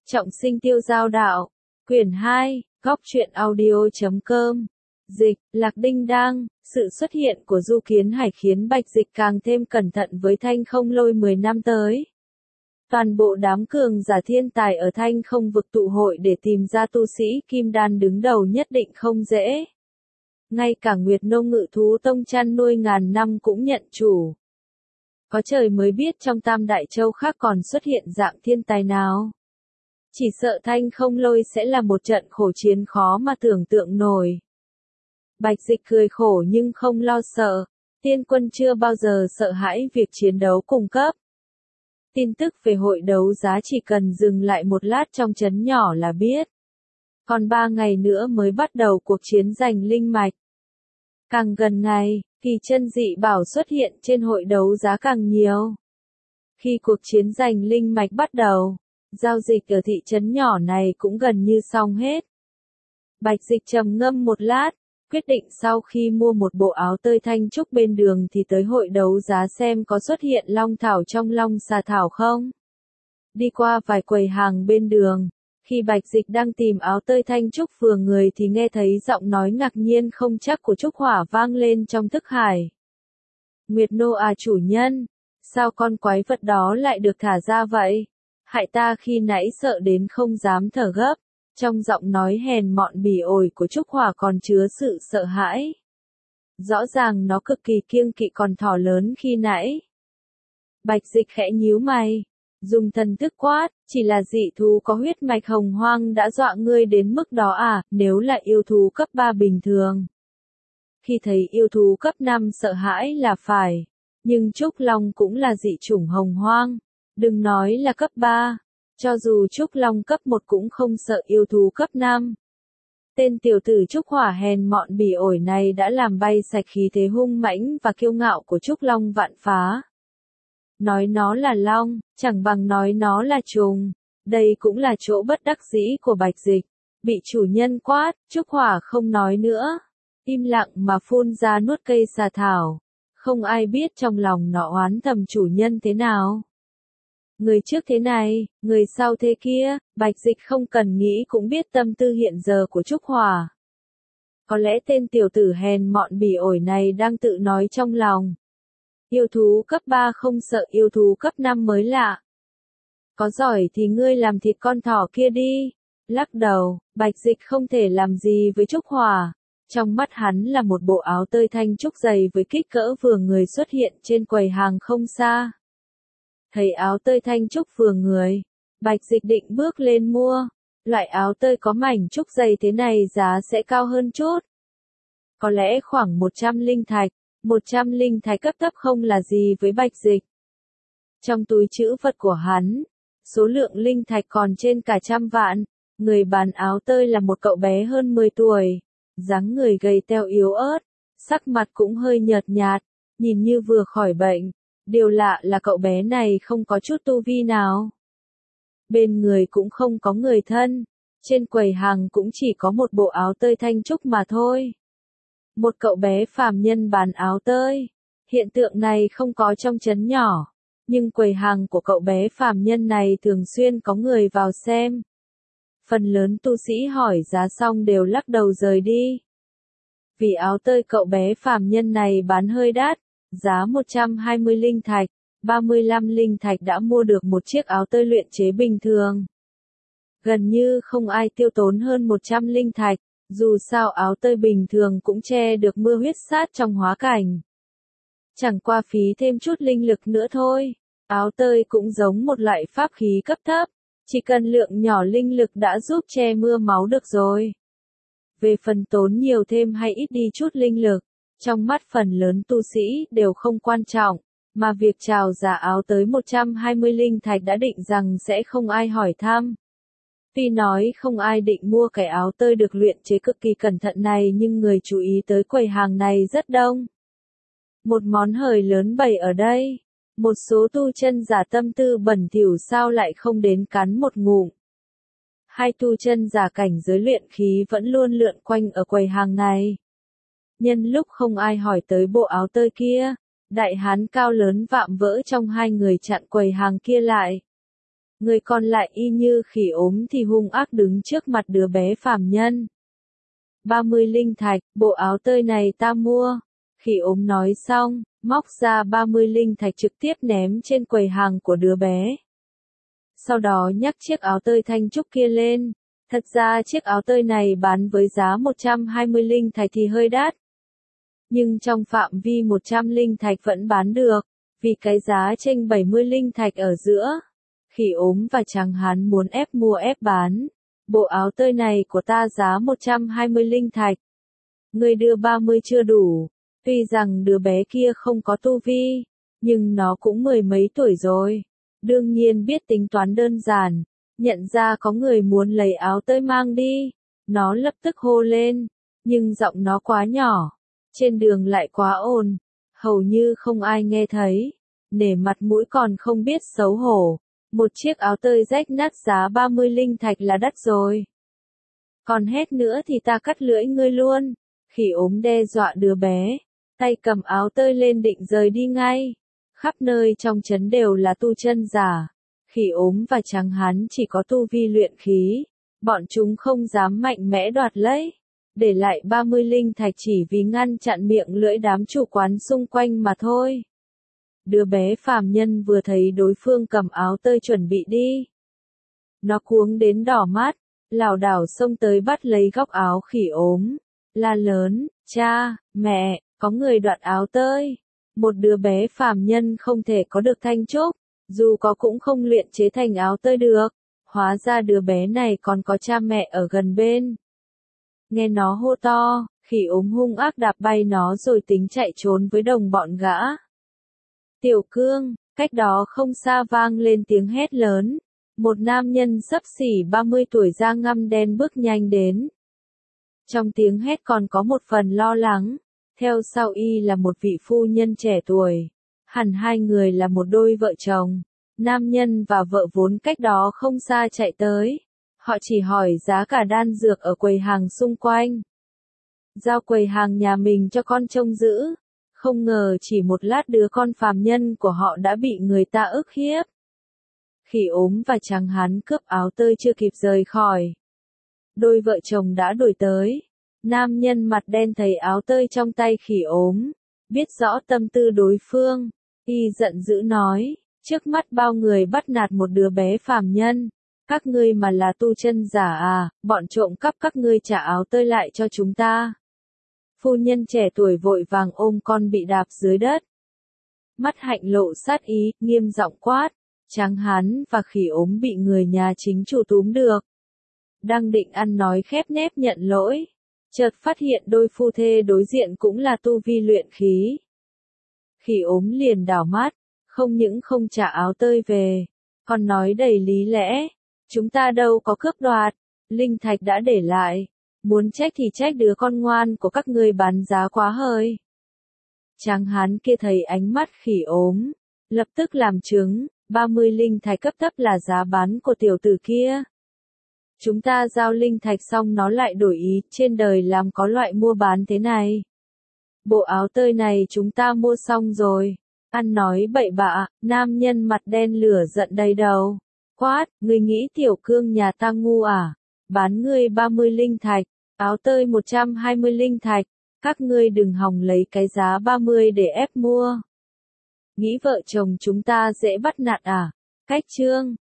Trọng sinh tiêu giao đạo. Quyển 2, góc truyện audio.com. Dịch, Lạc Đinh Đang, sự xuất hiện của Du Kiến Hải khiến Bạch Dịch càng thêm cẩn thận với Thanh Không Lôi 10 năm tới. Toàn bộ đám cường giả thiên tài ở Thanh Không vực tụ hội để tìm ra tu sĩ Kim Đan đứng đầu nhất định không dễ. Ngay cả Nguyệt Nô Ngự Thú Tông chăn nuôi ngàn năm cũng nhận chủ. Có trời mới biết trong Tam Đại Châu khác còn xuất hiện dạng thiên tài nào. Chỉ sợ Thanh Không Lôi sẽ là một trận khổ chiến khó mà tưởng tượng nổi. Bạch Dịch cười khổ nhưng không lo sợ. Tiên quân chưa bao giờ sợ hãi việc chiến đấu cùng cấp. Tin tức về hội đấu giá chỉ cần dừng lại một lát trong trấn nhỏ là biết. Còn 3 ngày nữa mới bắt đầu cuộc chiến giành linh mạch. Càng gần ngày, kỳ chân dị bảo xuất hiện trên hội đấu giá càng nhiều. Khi cuộc chiến giành linh mạch bắt đầu, giao dịch ở thị trấn nhỏ này cũng gần như xong hết. Bạch Dịch trầm ngâm một lát, quyết định sau khi mua một bộ áo tơi thanh trúc bên đường thì tới hội đấu giá xem có xuất hiện long thảo trong long xà thảo không. Đi qua vài quầy hàng bên đường, khi Bạch Dịch đang tìm áo tơi thanh trúc vừa người thì nghe thấy giọng nói ngạc nhiên không chắc của Trúc Hỏa vang lên trong thức hải. Nguyệt Nô à chủ nhân, sao con quái vật đó lại được thả ra vậy? Hại ta khi nãy sợ đến không dám thở gấp. Trong giọng nói hèn mọn bỉ ổi của Trúc Hỏa còn chứa sự sợ hãi. Rõ ràng nó cực kỳ kiêng kỵ con thỏ lớn khi nãy. Bạch Dịch khẽ nhíu mày, dùng thần thức quát, chỉ là dị thú có huyết mạch hồng hoang đã dọa ngươi đến mức đó à, nếu là yêu thú cấp 3 bình thường. Khi thấy yêu thú cấp 5 sợ hãi là phải, nhưng Trúc Long cũng là dị chủng hồng hoang, đừng nói là cấp 3. Cho dù Trúc Long cấp 1 cũng không sợ yêu thú cấp 5. Tên tiểu tử Trúc Hỏa hèn mọn bỉ ổi này đã làm bay sạch khí thế hung mãnh và kiêu ngạo của Trúc Long vạn phá. Nói nó là long, chẳng bằng nói nó là trùng. Đây cũng là chỗ bất đắc dĩ của Bạch Dịch. Bị chủ nhân quát, Trúc Hỏa không nói nữa. Im lặng mà phun ra nuốt cây xà thảo. Không ai biết trong lòng nó oán thầm chủ nhân thế nào. Người trước thế này, người sau thế kia, Bạch Dịch không cần nghĩ cũng biết tâm tư hiện giờ của Trúc Hỏa. Có lẽ tên tiểu tử hèn mọn bỉ ổi này đang tự nói trong lòng. Yêu thú cấp 3 không sợ yêu thú cấp 5 mới lạ. Có giỏi thì ngươi làm thịt con thỏ kia đi. Lắc đầu, Bạch Dịch không thể làm gì với Trúc Hỏa. Trong mắt hắn là một bộ áo tơi thanh trúc dày với kích cỡ vừa người xuất hiện trên quầy hàng không xa. Thấy áo tơi thanh trúc vừa người, Bạch Dịch định bước lên mua. Loại áo tơi có mảnh trúc dày thế này giá sẽ cao hơn chút. Có lẽ khoảng 100 linh thạch. 100 linh thạch cấp thấp không là gì với Bạch Dịch. Trong túi trữ vật của hắn, số lượng linh thạch còn trên cả 100 vạn. Người bán áo tơi là một cậu bé hơn 10 tuổi. Dáng người gầy teo yếu ớt, sắc mặt cũng hơi nhợt nhạt, nhìn như vừa khỏi bệnh. Điều lạ là cậu bé này không có chút tu vi nào. Bên người cũng không có người thân. Trên quầy hàng cũng chỉ có một bộ áo tơi thanh trúc mà thôi. Một cậu bé phàm nhân bán áo tơi. Hiện tượng này không có trong trấn nhỏ. Nhưng quầy hàng của cậu bé phàm nhân này thường xuyên có người vào xem. Phần lớn tu sĩ hỏi giá xong đều lắc đầu rời đi. Vì áo tơi cậu bé phàm nhân này bán hơi đắt. Giá 120 linh thạch, 35 linh thạch đã mua được một chiếc áo tơi luyện chế bình thường. Gần như không ai tiêu tốn hơn 100 linh thạch, dù sao áo tơi bình thường cũng che được mưa huyết sát trong hóa cảnh. Chẳng qua phí thêm chút linh lực nữa thôi, áo tơi cũng giống một loại pháp khí cấp thấp, chỉ cần lượng nhỏ linh lực đã giúp che mưa máu được rồi. Về phần tốn nhiều thêm hay ít đi chút linh lực, trong mắt phần lớn tu sĩ đều không quan trọng, mà việc chào giá áo tới 120 linh thạch đã định rằng sẽ không ai hỏi thăm. Tuy nói không ai định mua cái áo tơi được luyện chế cực kỳ cẩn thận này nhưng người chú ý tới quầy hàng này rất đông. Một món hời lớn bày ở đây, một số tu chân giả tâm tư bẩn thỉu sao lại không đến cắn một ngụm. Hai tu chân giả cảnh giới luyện khí vẫn luôn lượn quanh ở quầy hàng này. Nhân lúc không ai hỏi tới bộ áo tơi kia, đại hán cao lớn vạm vỡ trong hai người chặn quầy hàng kia lại. Người còn lại y như khỉ ốm thì hung ác đứng trước mặt đứa bé phàm nhân. 30 linh thạch, bộ áo tơi này ta mua. Khỉ ốm nói xong, móc ra 30 linh thạch trực tiếp ném trên quầy hàng của đứa bé. Sau đó nhắc chiếc áo tơi thanh trúc kia lên. Thật ra chiếc áo tơi này bán với giá 120 linh thạch thì hơi đắt. Nhưng trong phạm vi 100 linh thạch vẫn bán được, vì cái giá chênh 70 linh thạch ở giữa. Khỉ ốm và Tráng Hán muốn ép mua ép bán. Bộ áo tơi này của ta giá 120 linh thạch. Ngươi đưa 30 chưa đủ. Tuy rằng đứa bé kia không có tu vi, nhưng nó cũng mười mấy tuổi rồi. Đương nhiên biết tính toán đơn giản, nhận ra có người muốn lấy áo tơi mang đi. Nó lập tức hô lên, nhưng giọng nó quá nhỏ, trên đường lại quá ồn, hầu như không ai nghe thấy. Nể mặt mũi còn không biết xấu hổ. Một chiếc áo tơi rách nát giá 30 linh thạch là đắt rồi. Còn hét nữa thì ta cắt lưỡi ngươi luôn. Khỉ ốm đe dọa đứa bé, tay cầm áo tơi lên định rời đi ngay. Khắp nơi trong trấn đều là tu chân giả. Khỉ ốm và Tráng Hán chỉ có tu vi luyện khí. Bọn chúng không dám mạnh mẽ đoạt lấy. Để lại 30 linh thạch chỉ vì ngăn chặn miệng lưỡi đám chủ quán xung quanh mà thôi. Đứa bé phàm nhân vừa thấy đối phương cầm áo tơi chuẩn bị đi. Nó cuống đến đỏ mắt, lảo đảo xông tới bắt lấy góc áo khỉ ốm. La lớn, cha, mẹ, có người đoạt áo tơi. Một đứa bé phàm nhân không thể có được thanh trúc, dù có cũng không luyện chế thành áo tơi được. Hóa ra đứa bé này còn có cha mẹ ở gần bên. Nghe nó hô to, khỉ ốm hung ác đạp bay nó rồi tính chạy trốn với đồng bọn gã. Tiểu Cương, cách đó không xa vang lên tiếng hét lớn. Một nam nhân xấp xỉ 30 tuổi da ngăm đen bước nhanh đến. Trong tiếng hét còn có một phần lo lắng. Theo sau y là một vị phu nhân trẻ tuổi. Hẳn hai người là một đôi vợ chồng. Nam nhân và vợ vốn cách đó không xa chạy tới. Họ chỉ hỏi giá cả đan dược ở quầy hàng xung quanh. Giao quầy hàng nhà mình cho con trông giữ. Không ngờ chỉ một lát đứa con phàm nhân của họ đã bị người ta ức hiếp. Khỉ ốm và Tráng Hán cướp áo tơi chưa kịp rời khỏi. Đôi vợ chồng đã đuổi tới. Nam nhân mặt đen thấy áo tơi trong tay khỉ ốm. Biết rõ tâm tư đối phương. Y giận dữ nói, trước mắt bao người bắt nạt một đứa bé phàm nhân. Các ngươi mà là tu chân giả à, bọn trộm cắp các ngươi trả áo tơi lại cho chúng ta. Phu nhân trẻ tuổi vội vàng ôm con bị đạp dưới đất. Mắt hạnh lộ sát ý, nghiêm giọng quát. Tráng Hán và khỉ ốm bị người nhà chính chủ túm được. Đang định ăn nói khép nép nhận lỗi. Chợt phát hiện đôi phu thê đối diện cũng là tu vi luyện khí. Khỉ ốm liền đảo mắt, không những không trả áo tơi về, còn nói đầy lý lẽ. Chúng ta đâu có cướp đoạt, linh thạch đã để lại. Muốn trách thì trách đứa con ngoan của các ngươi bán giá quá hơi. Tráng Hán kia thấy ánh mắt khỉ ốm, lập tức làm chứng, 30 linh thạch cấp thấp là giá bán của tiểu tử kia. Chúng ta giao linh thạch xong nó lại đổi ý, trên đời làm có loại mua bán thế này. Bộ áo tơi này chúng ta mua xong rồi. Ăn nói bậy bạ, nam nhân mặt đen lửa giận đầy đầu. Quát, ngươi nghĩ Tiểu Cương nhà ta ngu à? Bán ngươi 30 linh thạch, áo tơi 120 linh thạch. Các ngươi đừng hòng lấy cái giá 30 để ép mua. Nghĩ vợ chồng chúng ta dễ bắt nạt à? Cách chương